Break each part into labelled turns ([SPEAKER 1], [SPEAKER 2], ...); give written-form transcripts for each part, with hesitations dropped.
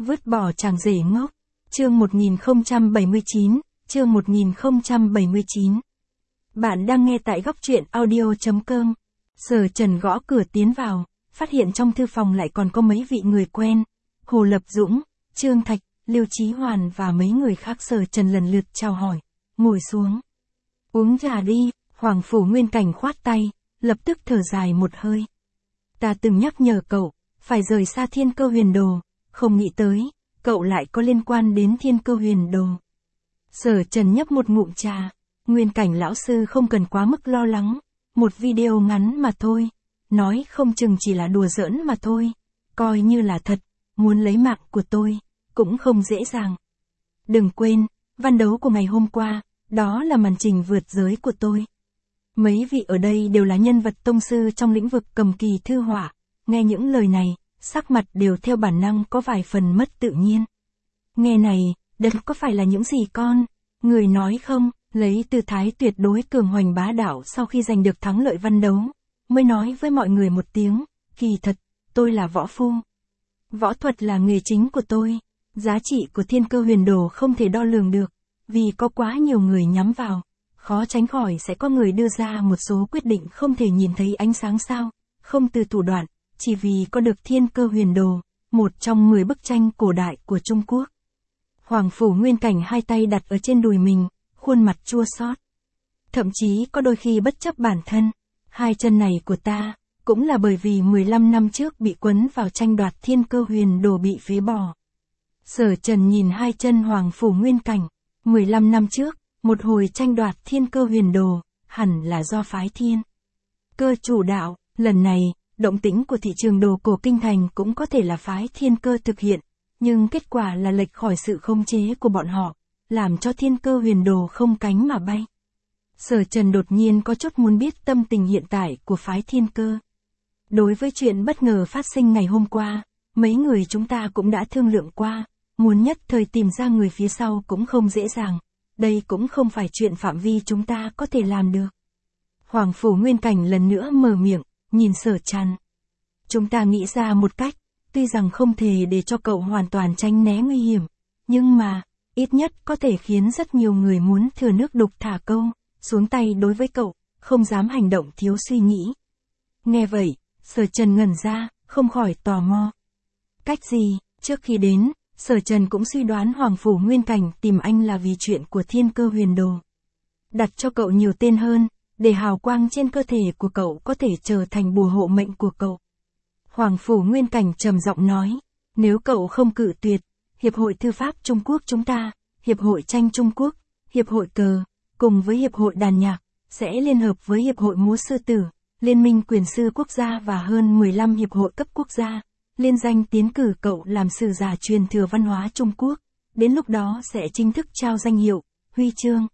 [SPEAKER 1] Vứt bỏ chàng rể ngốc. Chương 1079, chương 1079. Bạn đang nghe tại góc truyện audio.com. Sở Trần gõ cửa tiến vào, phát hiện trong thư phòng lại còn có mấy vị người quen. Hồ Lập Dũng, Trương Thạch, Lưu Chí Hoàn và mấy người khác. Sở Trần lần lượt chào hỏi, ngồi xuống. Uống trà đi, Hoàng Phủ Nguyên Cảnh khoát tay, lập tức thở dài một hơi. Ta từng nhắc nhở cậu, phải rời xa Thiên Cơ Huyền Đồ, không nghĩ tới, cậu lại có liên quan đến Thiên Cơ Huyền Đồ. Sở Trần nhấp một ngụm trà, Nguyên Cảnh lão sư không cần quá mức lo lắng, một video ngắn mà thôi, nói không chừng chỉ là đùa giỡn mà thôi, coi như là thật, muốn lấy mạng của tôi, cũng không dễ dàng. Đừng quên, văn đấu của ngày hôm qua, đó là màn trình vượt giới của tôi. Mấy vị ở đây đều là nhân vật tông sư trong lĩnh vực cầm kỳ thư họa, nghe những lời này, sắc mặt đều theo bản năng có vài phần mất tự nhiên. Nghe này, đây có phải là những gì con? Người nói không, lấy tư thái tuyệt đối cường hoành bá đạo sau khi giành được thắng lợi văn đấu, mới nói với mọi người một tiếng, kỳ thật, tôi là võ phu. Võ thuật là nghề chính của tôi, giá trị của Thiên Cơ Huyền Đồ không thể đo lường được, vì có quá nhiều người nhắm vào, khó tránh khỏi sẽ có người đưa ra một số quyết định không thể nhìn thấy ánh sáng sao, không từ thủ đoạn, chỉ vì có được Thiên Cơ Huyền Đồ, một trong 10 bức tranh cổ đại của Trung Quốc. Hoàng Phủ Nguyên Cảnh hai tay đặt ở trên đùi mình, khuôn mặt chua xót. Thậm chí có đôi khi bất chấp bản thân, hai chân này của ta, cũng là bởi vì 15 năm trước bị quấn vào tranh đoạt Thiên Cơ Huyền Đồ bị phế bỏ. Sở Trần nhìn hai chân Hoàng Phủ Nguyên Cảnh, 15 năm trước, một hồi tranh đoạt Thiên Cơ Huyền Đồ, hẳn là do phái Thiên Cơ chủ đạo, lần này, động tĩnh của thị trường đồ cổ kinh thành cũng có thể là phái Thiên Cơ thực hiện, nhưng kết quả là lệch khỏi sự khống chế của bọn họ, làm cho Thiên Cơ Huyền Đồ không cánh mà bay. Sở Trần đột nhiên có chút muốn biết tâm tình hiện tại của phái Thiên Cơ. Đối với chuyện bất ngờ phát sinh ngày hôm qua, mấy người chúng ta cũng đã thương lượng qua, muốn nhất thời tìm ra người phía sau cũng không dễ dàng, đây cũng không phải chuyện phạm vi chúng ta có thể làm được. Hoàng Phủ Nguyên Cảnh lần nữa mở miệng, nhìn Sở Trần. Chúng ta nghĩ ra một cách, tuy rằng không thể để cho cậu hoàn toàn tránh né nguy hiểm, nhưng mà, ít nhất có thể khiến rất nhiều người muốn thừa nước đục thả câu, xuống tay đối với cậu, không dám hành động thiếu suy nghĩ. Nghe vậy, Sở Trần ngẩn ra, không khỏi tò mò. Cách gì? Trước khi đến, Sở Trần cũng suy đoán Hoàng Phủ Nguyên Cảnh tìm anh là vì chuyện của Thiên Cơ Huyền Đồ. Đặt cho cậu nhiều tên hơn, để hào quang trên cơ thể của cậu có thể trở thành bùa hộ mệnh của cậu. Hoàng Phủ Nguyên Cảnh trầm giọng nói, nếu cậu không cự tuyệt, Hiệp hội Thư pháp Trung Quốc chúng ta, Hiệp hội Tranh Trung Quốc, Hiệp hội Cờ, cùng với Hiệp hội Đàn Nhạc, sẽ liên hợp với Hiệp hội Múa Sư Tử, Liên minh Quyền sư Quốc gia và hơn 15 hiệp hội cấp quốc gia, liên danh tiến cử cậu làm sử giả truyền thừa văn hóa Trung Quốc, đến lúc đó sẽ chính thức trao danh hiệu, huy chương.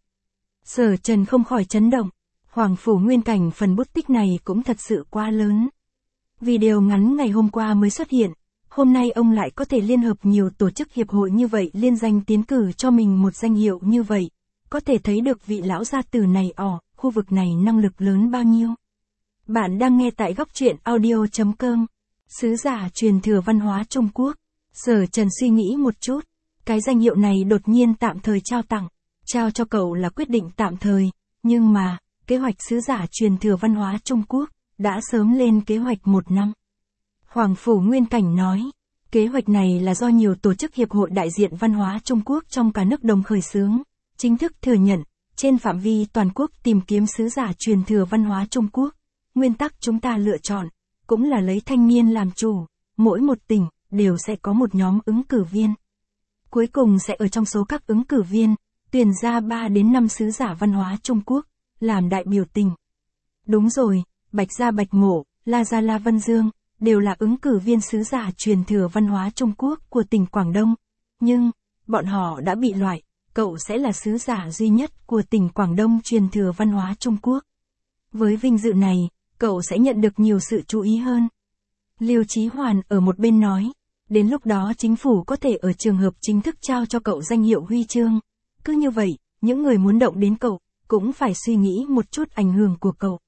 [SPEAKER 1] Sở Trần không khỏi chấn động, Hoàng Phủ Nguyên Cảnh phần bút tích này cũng thật sự quá lớn. Video ngắn ngày hôm qua mới xuất hiện, hôm nay ông lại có thể liên hợp nhiều tổ chức hiệp hội như vậy liên danh tiến cử cho mình một danh hiệu như vậy, có thể thấy được vị lão gia tử này khu vực này năng lực lớn bao nhiêu. Bạn đang nghe tại góc truyện audio.com. Sứ giả truyền thừa văn hóa Trung Quốc. Sở Trần suy nghĩ một chút, cái danh hiệu này đột nhiên tạm thời trao cho cậu là quyết định tạm thời, nhưng mà, kế hoạch sứ giả truyền thừa văn hóa Trung Quốc, đã sớm lên kế hoạch 1 năm. Hoàng Phủ Nguyên Cảnh nói, kế hoạch này là do nhiều tổ chức hiệp hội đại diện văn hóa Trung Quốc trong cả nước đồng khởi xướng, chính thức thừa nhận, trên phạm vi toàn quốc tìm kiếm sứ giả truyền thừa văn hóa Trung Quốc. Nguyên tắc chúng ta lựa chọn, cũng là lấy thanh niên làm chủ, mỗi một tỉnh, đều sẽ có một nhóm ứng cử viên. Cuối cùng sẽ ở trong số các ứng cử viên, tuyển ra 3 đến 5 sứ giả văn hóa Trung Quốc, làm đại biểu tỉnh. Đúng rồi, Bạch Gia Bạch Mộ, La Gia La Vân Dương, đều là ứng cử viên sứ giả truyền thừa văn hóa Trung Quốc của tỉnh Quảng Đông. Nhưng, bọn họ đã bị loại, cậu sẽ là sứ giả duy nhất của tỉnh Quảng Đông truyền thừa văn hóa Trung Quốc. Với vinh dự này, cậu sẽ nhận được nhiều sự chú ý hơn. Lưu Chí Hoàn ở một bên nói, đến lúc đó chính phủ có thể ở trường hợp chính thức trao cho cậu danh hiệu huy chương. Cứ như vậy, những người muốn động đến cậu, cũng phải suy nghĩ một chút ảnh hưởng của cậu.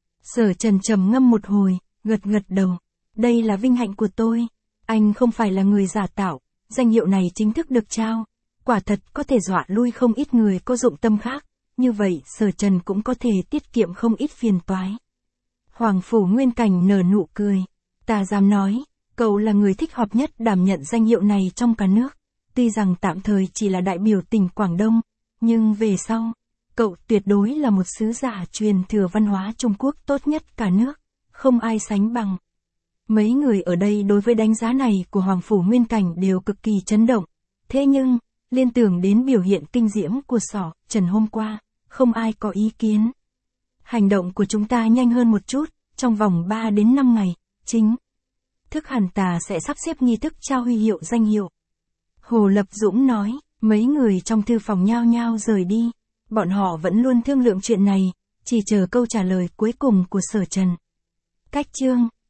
[SPEAKER 1] Sở Trần trầm ngâm một hồi, gật đầu. Đây là vinh hạnh của tôi. Anh không phải là người giả tạo, danh hiệu này chính thức được trao, quả thật có thể dọa lui không ít người có dụng tâm khác, như vậy Sở Trần cũng có thể tiết kiệm không ít phiền toái. Hoàng Phủ Nguyên Cảnh nở nụ cười, ta dám nói, cậu là người thích hợp nhất đảm nhận danh hiệu này trong cả nước, tuy rằng tạm thời chỉ là đại biểu tỉnh Quảng Đông, nhưng về sau, cậu tuyệt đối là một sứ giả truyền thừa văn hóa Trung Quốc tốt nhất cả nước, không ai sánh bằng. Mấy người ở đây đối với đánh giá này của Hoàng Phủ Nguyên Cảnh đều cực kỳ chấn động, thế nhưng, liên tưởng đến biểu hiện kinh diễm của Sở Trần hôm qua, không ai có ý kiến. Hành động của chúng ta nhanh hơn một chút, trong vòng 3 đến 5 ngày, chính thức hẳn ta sẽ sắp xếp nghi thức trao huy hiệu danh hiệu. Hồ Lập Dũng nói, mấy người trong thư phòng nhao nhao rời đi, bọn họ vẫn luôn thương lượng chuyện này, chỉ chờ câu trả lời cuối cùng của Sở Trần. Cách chương